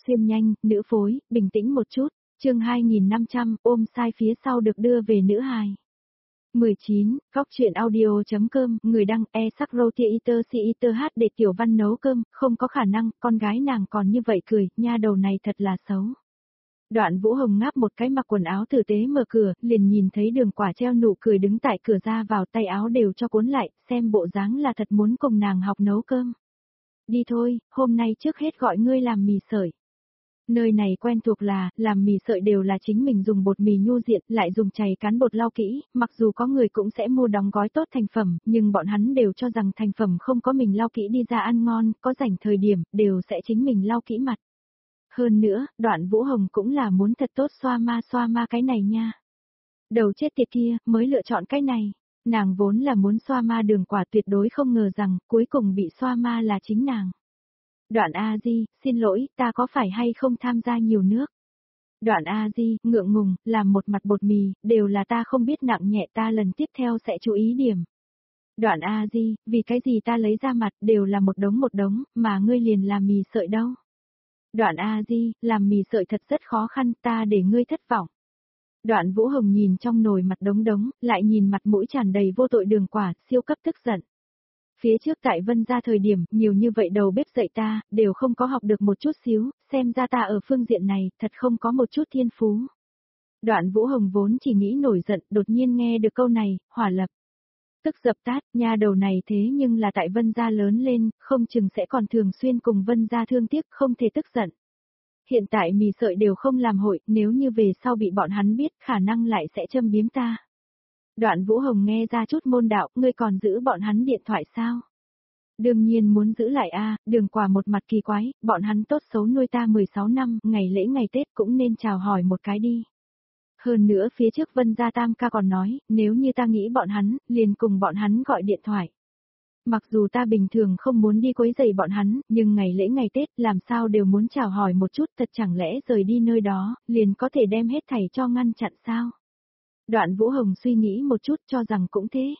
Xuyên nhanh, nữ phối, bình tĩnh một chút, chương 2500, ôm sai phía sau được đưa về nữ hài. 19, góc chuyện audio.com, người đăng sắc roti eater si eater hát để Tiểu Văn nấu cơm, không có khả năng, con gái nàng còn như vậy cười, nha đầu này thật là xấu. Đoạn Vũ Hồng ngáp một cái mặc quần áo tử tế mở cửa, liền nhìn thấy Đường Quả treo nụ cười đứng tại cửa ra vào, tay áo đều cho cuốn lại, xem bộ dáng là thật muốn cùng nàng học nấu cơm. Đi thôi, hôm nay trước hết gọi ngươi làm mì sợi. Nơi này quen thuộc là, làm mì sợi đều là chính mình dùng bột mì nhu diện, lại dùng chày cán bột lau kỹ, mặc dù có người cũng sẽ mua đóng gói tốt thành phẩm, nhưng bọn hắn đều cho rằng thành phẩm không có mình lau kỹ đi ra ăn ngon, có rảnh thời điểm, đều sẽ chính mình lau kỹ mặt. Hơn nữa, Đoạn Vũ Hồng cũng là muốn thật tốt xoa ma cái này nha. Đầu chết tiệt kia, mới lựa chọn cái này. Nàng vốn là muốn xoa ma Đường Quả, tuyệt đối không ngờ rằng, cuối cùng bị xoa ma là chính nàng. Đoạn A Di, xin lỗi, ta có phải hay không tham gia nhiều nước? Đoạn A Di, ngượng ngùng, làm một mặt bột mì, đều là ta không biết nặng nhẹ, ta lần tiếp theo sẽ chú ý điểm. Đoạn A Di, vì cái gì ta lấy ra mặt, đều là một đống, mà ngươi liền làm mì sợi đâu? Đoạn A Di, làm mì sợi thật rất khó khăn, ta để ngươi thất vọng. Đoạn Vũ Hồng nhìn trong nồi mặt đống, lại nhìn mặt mũi tràn đầy vô tội Đường Quả, siêu cấp tức giận. Phía trước tại Vân gia thời điểm, nhiều như vậy đầu bếp dạy ta, đều không có học được một chút xíu, xem ra ta ở phương diện này, thật không có một chút thiên phú. Đoạn Vũ Hồng vốn chỉ nghĩ nổi giận, đột nhiên nghe được câu này, hỏa lập. Tức dập tát, nha đầu này thế nhưng là tại Vân gia lớn lên, không chừng sẽ còn thường xuyên cùng Vân gia thương tiếc, không thể tức giận. Hiện tại mì sợi đều không làm hội, nếu như về sau bị bọn hắn biết, khả năng lại sẽ châm biếm ta. Đoạn Vũ Hồng nghe ra chút môn đạo, ngươi còn giữ bọn hắn điện thoại sao? Đương nhiên muốn giữ lại a, Đường Quả một mặt kỳ quái, bọn hắn tốt xấu nuôi ta 16 năm, ngày lễ ngày Tết cũng nên chào hỏi một cái đi. Hơn nữa phía trước Vân gia Tam ca còn nói, nếu như ta nghĩ bọn hắn, liền cùng bọn hắn gọi điện thoại. Mặc dù ta bình thường không muốn đi quấy rầy bọn hắn, nhưng ngày lễ ngày Tết làm sao đều muốn chào hỏi một chút, thật chẳng lẽ rời đi nơi đó, liền có thể đem hết thảy cho ngăn chặn sao? Đoạn Vũ Hồng suy nghĩ một chút cho rằng cũng thế.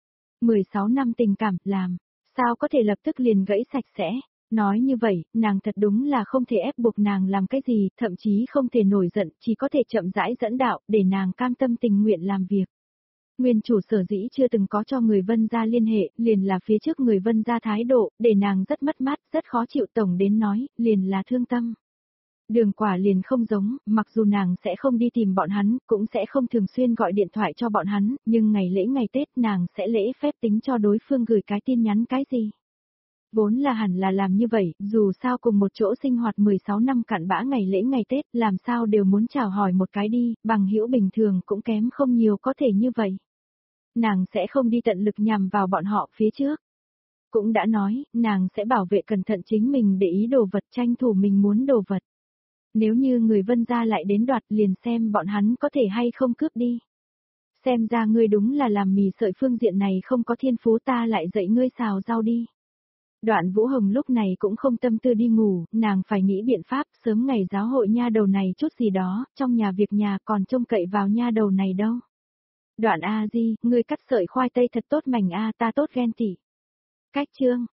16 năm tình cảm, làm, sao có thể lập tức liền gãy sạch sẽ? Nói như vậy, nàng thật đúng là không thể ép buộc nàng làm cái gì, thậm chí không thể nổi giận, chỉ có thể chậm rãi dẫn đạo, để nàng cam tâm tình nguyện làm việc. Nguyên chủ sở dĩ chưa từng có cho người Vân gia liên hệ, liền là phía trước người Vân gia thái độ, để nàng rất mất mát, rất khó chịu, tổng đến nói, liền là thương tâm. Đường Quả liền không giống, mặc dù nàng sẽ không đi tìm bọn hắn, cũng sẽ không thường xuyên gọi điện thoại cho bọn hắn, nhưng ngày lễ ngày Tết nàng sẽ lễ phép tính cho đối phương gửi cái tin nhắn cái gì. Vốn là hẳn là làm như vậy, dù sao cùng một chỗ sinh hoạt 16 năm cặn bã ngày lễ ngày Tết, làm sao đều muốn chào hỏi một cái đi, bằng hữu bình thường cũng kém không nhiều có thể như vậy. Nàng sẽ không đi tận lực nhằm vào bọn họ phía trước. Cũng đã nói, nàng sẽ bảo vệ cẩn thận chính mình để ý đồ vật, tranh thủ mình muốn đồ vật. Nếu như người Vân gia lại đến đoạt, liền xem bọn hắn có thể hay không cướp đi. Xem ra ngươi đúng là làm mì sợi phương diện này không có thiên phú, ta lại dạy ngươi xào rau đi. Đoạn Vũ Hồng lúc này cũng không tâm tư đi ngủ, nàng phải nghĩ biện pháp, sớm ngày giáo hội nha đầu này chút gì đó, trong nhà việc nhà còn trông cậy vào nha đầu này đâu. Đoạn A Di, ngươi cắt sợi khoai tây thật tốt mảnh a, ta tốt ghen tị. Cách chương